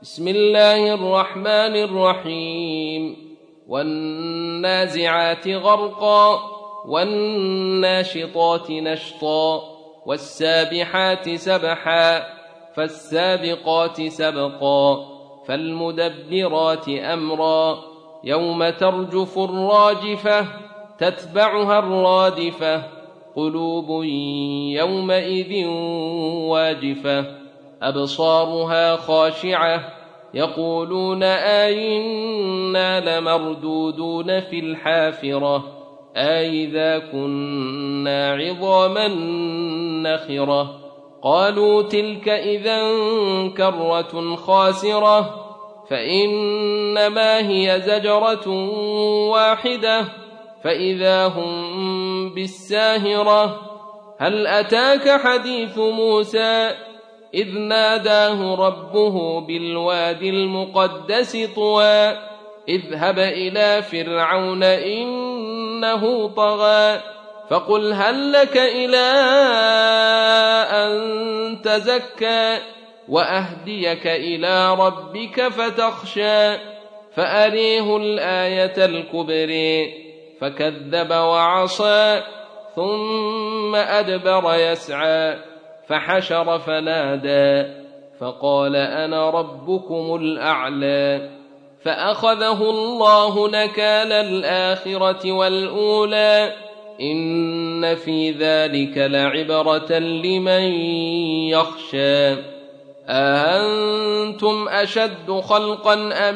بسم الله الرحمن الرحيم والنازعات غرقا والناشطات نشطا والسابحات سبحا فالسابقات سبقا فالمدبرات أمرا يوم ترجف الراجفة تتبعها الرادفة قلوب يومئذ واجفة أبصارها خاشعة يقولون أئنا لمردودون في الحافرة أئذا كنا عظاما نخرة قالوا تلك إذا كرة خاسرة فإنما هي زجرة واحدة فإذا هم بالساهرة هل أتاك حديث موسى إذ ناداه ربه بالوادي المقدس طوى اذهب إلى فرعون إنه طغى فقل هل لك إلى أن تزكى وأهديك إلى ربك فتخشى فأريه الآية الكبرى فكذب وعصى ثم أدبر يسعى فحشر فنادى فقال أنا ربكم الأعلى فأخذه الله نكال الآخرة والأولى إن في ذلك لعبرة لمن يخشى أأنتم أشد خلقا أم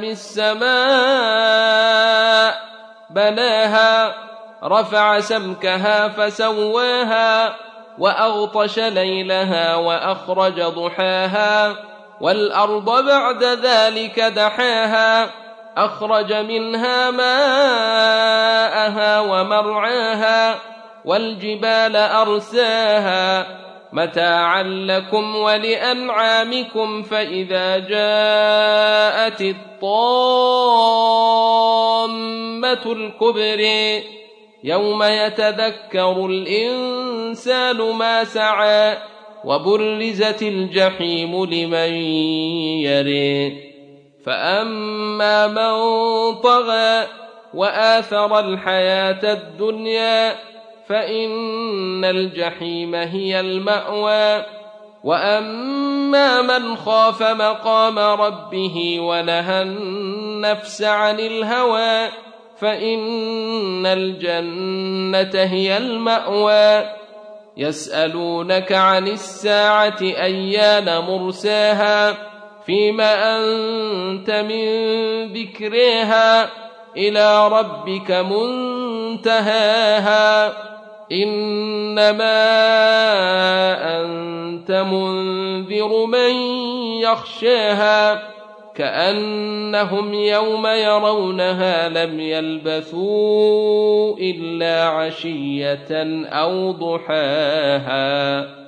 السماء بناها رفع سمكها فسواها وأغطش ليلها وأخرج ضحاها والأرض بعد ذلك دحاها أخرج منها ماءها ومرعاها والجبال أرساها متاعا لكم ولأنعامكم فإذا جاءت الطامة الكبرى يوم يتذكر الإنسان ما سعى وبرزت الجحيم لمن يرى فأما من طغى وآثر الحياة الدنيا فإن الجحيم هي المأوى وأما من خاف مقام ربه ونهى النفس عن الهوى فإن الجنة هي المأوى يسألونك عن الساعة أيان مرساها فيما أنت من ذكرها إلى ربك منتهاها إنما أنت منذر من يخشاها كأنهم يوم يرونها لم يلبثوا إلا عشية أو ضحاها.